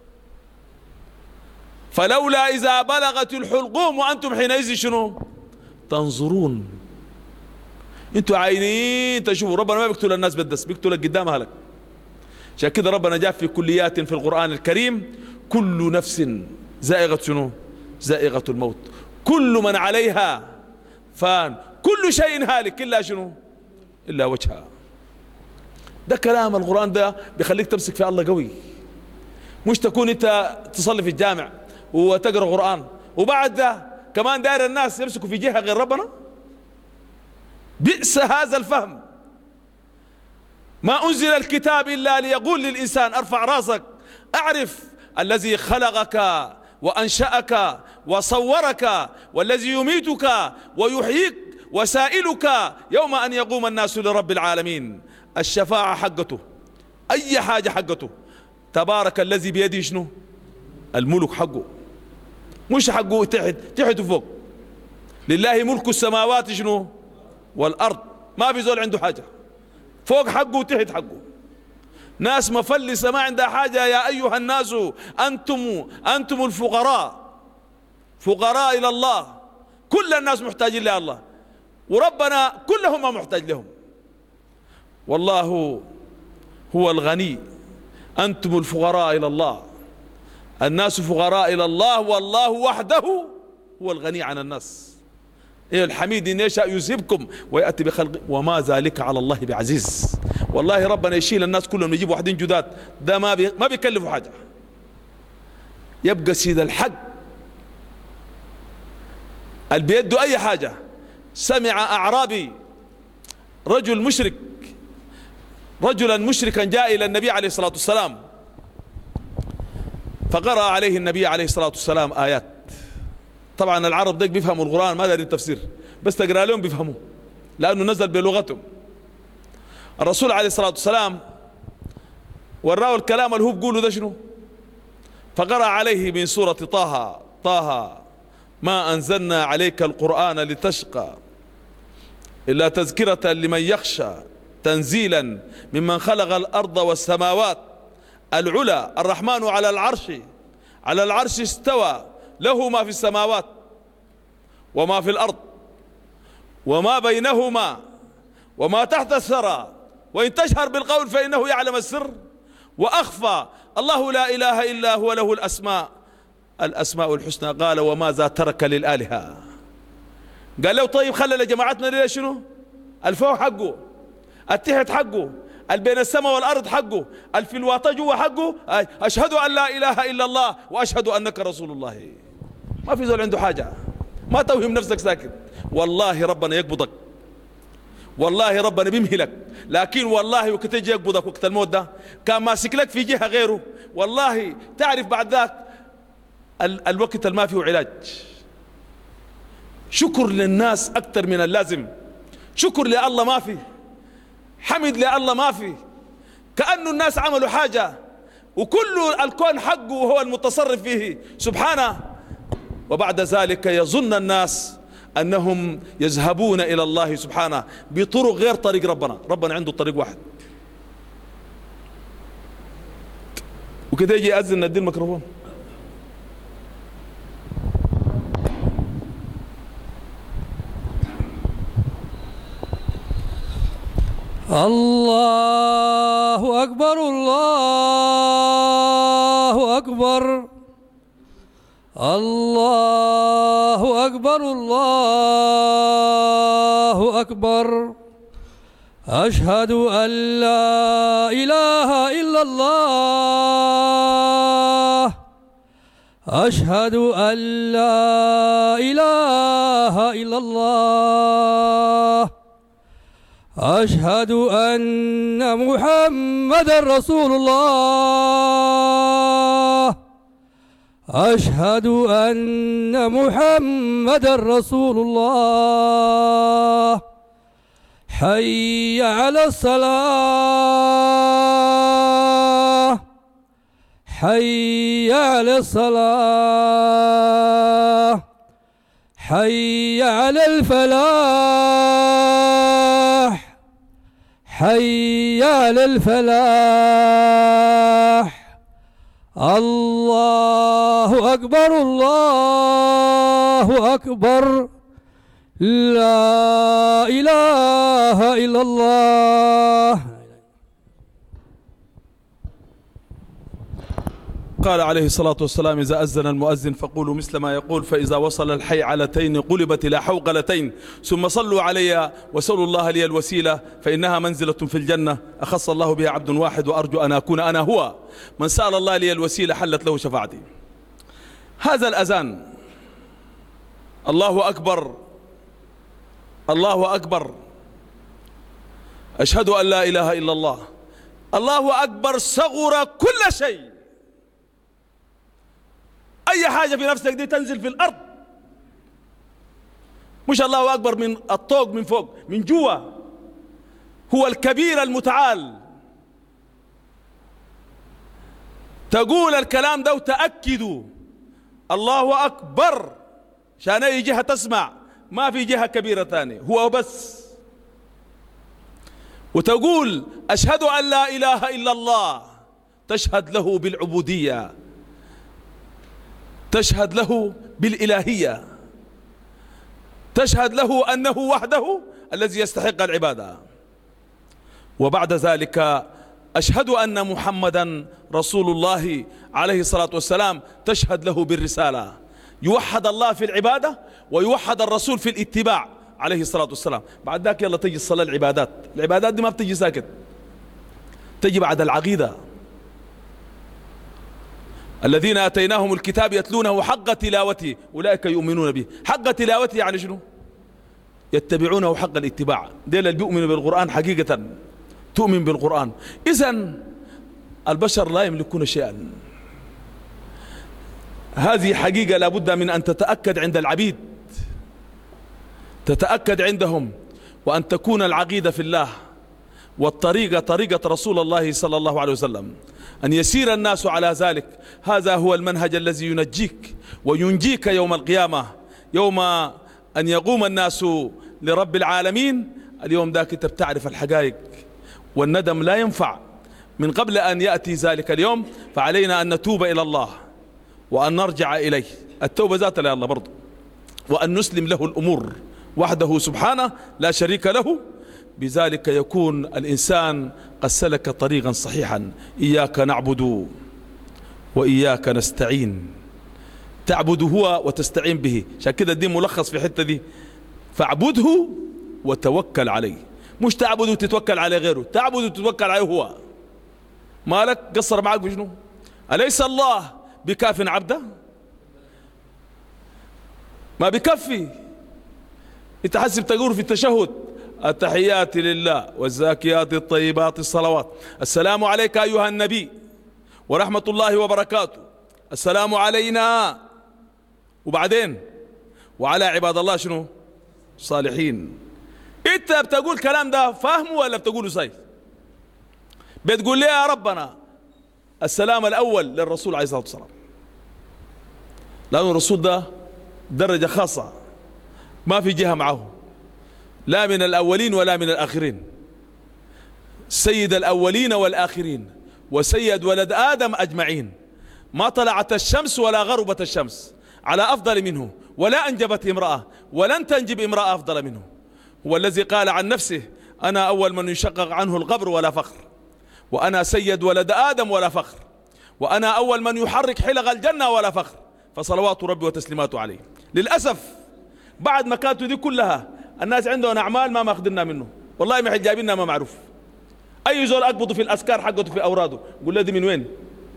فلولا إذا بلغت الحلقوم وأنتم حينئذ شنو تنظرون. انتوا عاينين تشوفوا. ربنا ما بيقتل الناس بالدس، بيقتلك قدام أهلك. عشان كده ربنا جاب في كليات في القرآن الكريم كل نفس زائغة شنو زائغة الموت، كل من عليها فان، كل شيء هالك إلا شنو إلا وجهها. ده كلام القرآن ده بيخليك تمسك في الله قوي، مش تكون انت تصلي في الجامع وتقرأ قرآن وبعد ده كمان داير الناس يمسكوا في جهة غير ربنا. بئس هذا الفهم. ما أنزل الكتاب إلا ليقول للإنسان ارفع راسك، أعرف الذي خلقك وأنشأك وصورك والذي يميتك ويحييك وسائلك يوم أن يقوم الناس لرب العالمين. الشفاعة حقته، أي حاجة حقته. تبارك الذي بيده شنو الملك حقه، مش حقه تحت وفوق. لله ملك السماوات شنو والأرض، ما في زول عنده حاجة فوق حقه وتحت حقه. ناس مفلسة ما عندها حاجة. يا أيها الناس أنتم الفقراء، فقراء إلى الله. كل الناس محتاجين لله، وربنا كلهم ما محتاج لهم. والله هو الغني، أنتم الفقراء إلى الله. الناس فقراء إلى الله والله وحده هو الغني عن الناس. إيه الحميد إن يشاء يذهبكم ويأتي بخلق وما ذلك على الله بعزيز. والله ربنا يشيل الناس كلهم يجيب واحدين جداد، ده ما بيكلفوا حاجة. يبقى سيد الحق اللي بيده أي حاجة. سمع أعرابي رجل مشرك، رجلا مشركا جاء إلى النبي عليه الصلاة والسلام، فقرأ عليه النبي عليه الصلاة والسلام آيات. طبعا العرب ديك بيفهموا القرآن، ما دارين التفسير، بس تقرأ لهم بيفهموا لأنه نزل بلغتهم. الرسول عليه الصلاة والسلام وراه الكلام اللي هو بيقوله ده شنو، فقرأ عليه من سورة طه ما أنزلنا عليك القرآن لتشقى إلا تذكرة لمن يخشى تنزيلا ممن خلق الأرض والسماوات العلى الرحمن على العرش استوى له ما في السماوات وما في الأرض وما بينهما وما تحت الثرى وإن تجهر بالقول فإنه يعلم السر وأخفى. الله لا إله إلا هو له الأسماء الحسنى. قال وماذا ترك للآلهة؟ قال له طيب خلى لجماعتنا ليه شنو؟ الفوق حقه، التحت حقه، البين السماء والأرض حقه، الفي الواطة جوا حقه. أشهد أن لا إله إلا الله وأشهد أنك رسول الله. ما في زول عنده حاجة. ما توهم نفسك ساكت. والله ربنا يقبضك، والله ربنا بيمهلك، لكن والله وقت يجي يقبضك وقت الموت ده كان ماسك لك في جهة غيره، والله تعرف بعد ذاك الوقت اللي ما فيه علاج. شكر للناس أكثر من اللازم، شكر لله ما فيه، حمد لله ما فيه، كأنه الناس عملوا حاجة وكل الكون حقه وهو المتصرف فيه سبحانه. وبعد ذلك يظن الناس أنهم يذهبون إلى الله سبحانه بطرق غير طريق ربنا. ربنا عنده طريق واحد. وكده يجي يأذن ندي الميكروفون. الله أكبر الله أكبر الله أكبر الله أكبر. أشهد أن لا إله إلا الله، أشهد أن لا إله إلا الله، أشهد أن محمدا رسول الله، أشهد أن محمدا رسول الله. حي على الصلاة حي على الصلاة حي على الفلاح حي على الفلاح. الله أكبر الله أكبر لا إله إلا الله. قال عليه الصلاة والسلام: إذا أذن المؤذن فقولوا مثل ما يقول، فإذا وصل الحي علتين قلبت إلى حوقلتين، ثم صلوا علي وسلوا الله لي الوسيلة فإنها منزلة في الجنة أخص الله بها عبد واحد، وأرجو أن أكون أنا هو من سأل الله لي الوسيلة حلت له شفاعتي. هذا الأذان، الله أكبر الله أكبر، أشهد أن لا إله إلا الله. الله أكبر صغر كل شيء، أي حاجة في نفسك دي تنزل في الأرض، مش الله أكبر من الطوق من فوق، من جوا، هو الكبير المتعال. تقول الكلام ده وتأكدوا الله أكبر، شان أي جهة تسمع، ما في جهة كبيرة ثانية، هو بس. وتقول أشهد أن لا إله إلا الله، تشهد له بالعبودية، تشهد له بالإلهية، تشهد له أنه وحده الذي يستحق العبادة. وبعد ذلك أشهد أن محمدا رسول الله عليه الصلاة والسلام، تشهد له بالرسالة، يوحد الله في العبادة ويوحد الرسول في الاتباع عليه الصلاة والسلام. بعد ذلك يلا تجي الصلاة، العبادات دي ما بتجي ساكت، تجي بعد العقيدة. الذين آتيناهم الكتاب يتلونه حق تلاوته أولئك يؤمنون به. حق تلاوته يعني شنو؟ يتبعونه حق الاتباع، ديل اللي بيؤمنوا بالقرآن حقيقة، تؤمن بالقرآن. إذن البشر لا يملكون شيئا، هذه حقيقة لابد من أن تتأكد عند العبيد، تتأكد عندهم، وأن تكون العقيدة في الله، والطريقة طريقة رسول الله صلى الله عليه وسلم، أن يسير الناس على ذلك. هذا هو المنهج الذي ينجيك وينجيك يوم القيامة، يوم أن يقوم الناس لرب العالمين. اليوم ذاك أنت بتعرف الحقائق، والندم لا ينفع. من قبل أن يأتي ذلك اليوم فعلينا أن نتوب إلى الله وأن نرجع إليه، التوبة ذات الله برضو، وأن نسلم له الأمور وحده سبحانه لا شريك له. بذلك يكون الإنسان قد سلك طريقا صحيحا. إياك نعبد وإياك نستعين، تعبد هو وتستعين به. عشان كده الدين ملخص في الحتة دي، فاعبده وتوكل عليه، مش تعبد وتتوكل على غيره، تعبد وتتوكل عليه هو. مالك قصر معك بشنو؟ أليس الله بكاف عبده؟ ما بكفي. انت حسب تقول في التشهد التحيات لله والزاكيات الطيبات الصلوات، السلام عليك أيها النبي ورحمة الله وبركاته، السلام علينا، وبعدين وعلى عباد الله شنو؟ صالحين. انت بتقول كلام ده فاهمه ولا بتقوله صحيح؟ بتقول لي يا ربنا السلام الأول للرسول عليه الصلاة والسلام، لأن الرسول ده درجة خاصة ما في جهة معه، لا من الأولين ولا من الآخرين، سيد الأولين والآخرين وسيد ولد آدم أجمعين. ما طلعت الشمس ولا غربت الشمس على أفضل منه، ولا أنجبت امرأة ولن تنجب امرأة أفضل منه. هو الذي قال عن نفسه أنا أول من يشقق عنه القبر ولا فخر، وأنا سيد ولد آدم ولا فخر، وأنا أول من يحرك حلق الجنة ولا فخر. فصلوات ربي وتسليماته عليه. للأسف بعد ما كانت دي كلها الناس عندهم أعمال ما ماخذنا منه، والله ما حجابنا ما معروف. أي زول أقبضه في الأسكار حقته في أوراده قول له دي من وين؟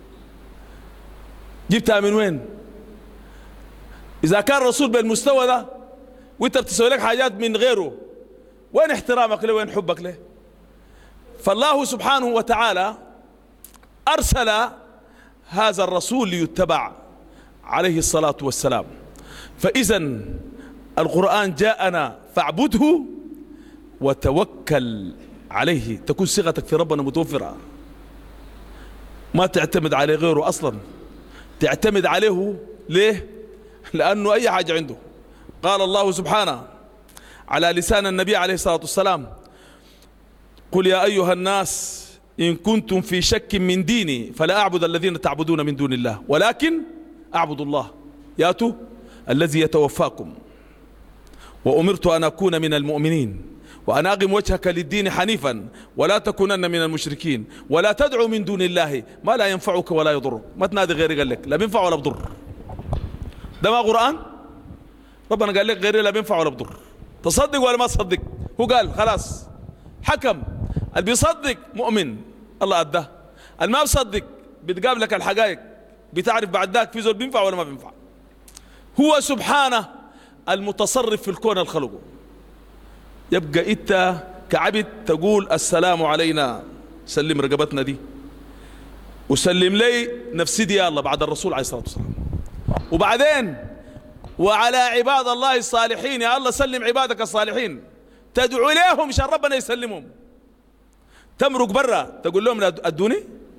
جبتها من وين؟ إذا كان الرسول بالمستوى ده وانت بتسوي لك حاجات من غيره، وين احترامك له؟ وين حبك له؟ فالله سبحانه وتعالى أرسل هذا الرسول ليتبع عليه الصلاة والسلام. فإذا القرآن جاءنا فاعبده وتوكل عليه، تكون ثقتك في ربنا متوفرة، ما تعتمد على غيره أصلا، تعتمد عليه. ليه؟ لأنه أي حاجة عنده. قال الله سبحانه على لسان النبي عليه الصلاة والسلام: قل يا أيها الناس إن كنتم في شك من ديني فلا أعبد الذين تعبدون من دون الله ولكن أعبد الله ياتوا الذي يتوفاكم وأمرت أن أكون من المؤمنين وأن أقم وجهك للدين حنيفا ولا تكونن من المشركين ولا تدعو من دون الله ما لا ينفعك ولا يضرك. ما تنادي غيري قال لك لا بينفع ولا بضر. ده ما قرآن؟ ربنا قال لك غيري لا بينفع ولا بضر، تصدق ولا ما تصدق؟ هو قال خلاص حكم. اللي بيصدق مؤمن الله أداه، اللي ما بيصدق بتقابلك الحقائق، بتعرف بعد ذاك في زول بينفع ولا ما بينفع. هو سبحانه المتصرف في الكون الخلقه. يبقى انت كعبد تقول السلام علينا، سلم رقبتنا دي وسلم لي نفسي دي يا الله بعد الرسول عليه الصلاة والسلام، وبعدين وعلى عباد الله الصالحين يا الله سلم عبادك الصالحين، تدعو لهم عشان ربنا يسلمهم. تمرق برا تقول لهم ادوني،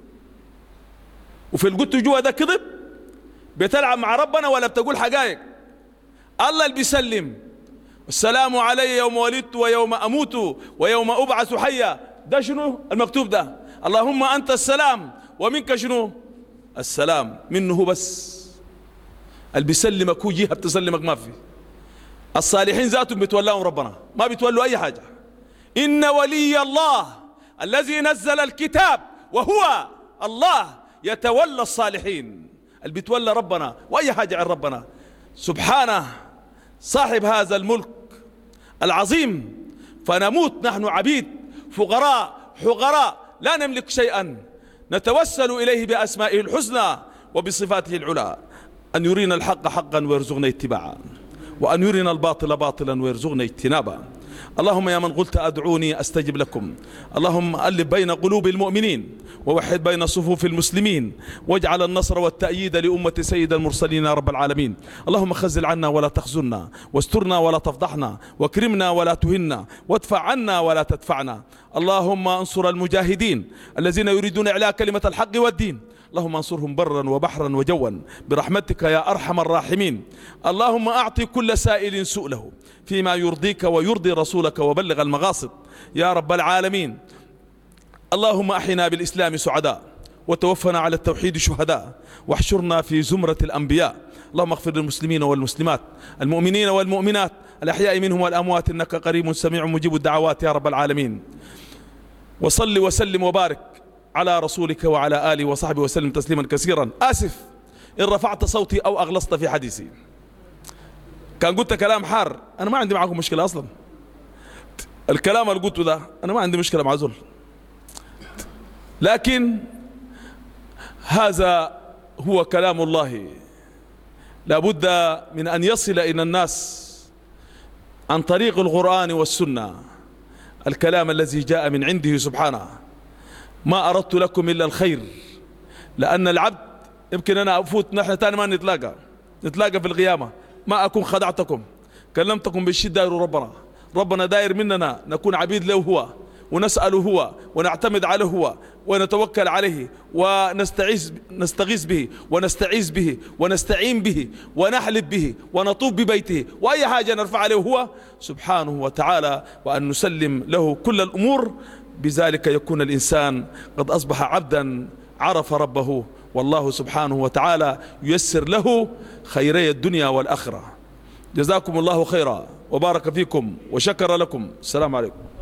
وفي القط جوا ده كذب، بتلعب مع ربنا ولا بتقول حقائق؟ الله اللي بيسلم. السلام علي يوم ولدت ويوم أموت ويوم أبعث حيا، ده شنو المكتوب ده؟ اللهم أنت السلام ومنك شنو السلام، منه بس. اللي بيسلمك هو جهة بتسلمك ما في. الصالحين ذاتهم بيتولاهم ربنا، ما بيتولوا أي حاجة. إن ولي الله الذي نزل الكتاب وهو الله يتولى الصالحين. اللي بيتولى ربنا وأي حاجة عن ربنا سبحانه صاحب هذا الملك العظيم. فنموت نحن عبيد فقراء حقراء لا نملك شيئا، نتوسل إليه بأسمائه الحسنى وبصفاته العلى، أن يرينا الحق حقا ويرزقنا اتباعا، وأن يرينا الباطل باطلا ويرزقنا اجتنابا. اللهم يا من قلت أدعوني أستجب لكم، اللهم ألف بين قلوب المؤمنين ووحد بين صفوف المسلمين، واجعل النصر والتأييد لأمة سيد المرسلين يا رب العالمين. اللهم خزل عنا ولا تخزلنا، واسترنا ولا تفضحنا، واكرمنا ولا تهنا، وادفع عنا ولا تدفعنا. اللهم انصر المجاهدين الذين يريدون إعلاء كلمة الحق والدين، اللهم انصرهم برا وبحرا وجوا برحمتك يا أرحم الراحمين. اللهم أعطي كل سائل سؤله فيما يرضيك ويرضي رسولك وبلغ المقاصد يا رب العالمين. اللهم أحينا بالإسلام سعداء وتوفنا على التوحيد شهداء واحشرنا في زمرة الأنبياء. اللهم اغفر للمسلمين والمسلمات المؤمنين والمؤمنات الأحياء منهم والأموات إنك قريب سميع مجيب الدعوات يا رب العالمين. وصل وسلم وبارك على رسولك وعلى آله وصحبه وسلم تسليما كثيرا. آسف إن رفعت صوتي أو أغلظت في حديثي، كان قلت كلام حار، أنا ما عندي معكم مشكلة أصلا. الكلام اللي قلته ده أنا ما عندي مشكلة مع زول، لكن هذا هو كلام الله، لابد من أن يصل إلى الناس عن طريق القرآن والسنة الكلام الذي جاء من عنده سبحانه. ما أردت لكم إلا الخير، لأن العبد يمكن أنا أفوت نحن تاني ما نتلاقى في القيامة، ما أكون خدعتكم، كلمتكم بالشيء داير ربنا داير مننا نكون عبيد له هو، ونسأله هو، ونعتمد عليه هو، ونتوكل عليه، ونستغيث به، ونستعيذ به، ونستعين به، ونحلف به، ونطوف ببيته، وأي حاجة نرفع عليه هو سبحانه وتعالى، وأن نسلم له كل الأمور. بذلك يكون الإنسان قد أصبح عبدا عرف ربه، والله سبحانه وتعالى ييسر له خيري الدنيا والآخرة. جزاكم الله خيرا وبارك فيكم وشكر لكم. السلام عليكم.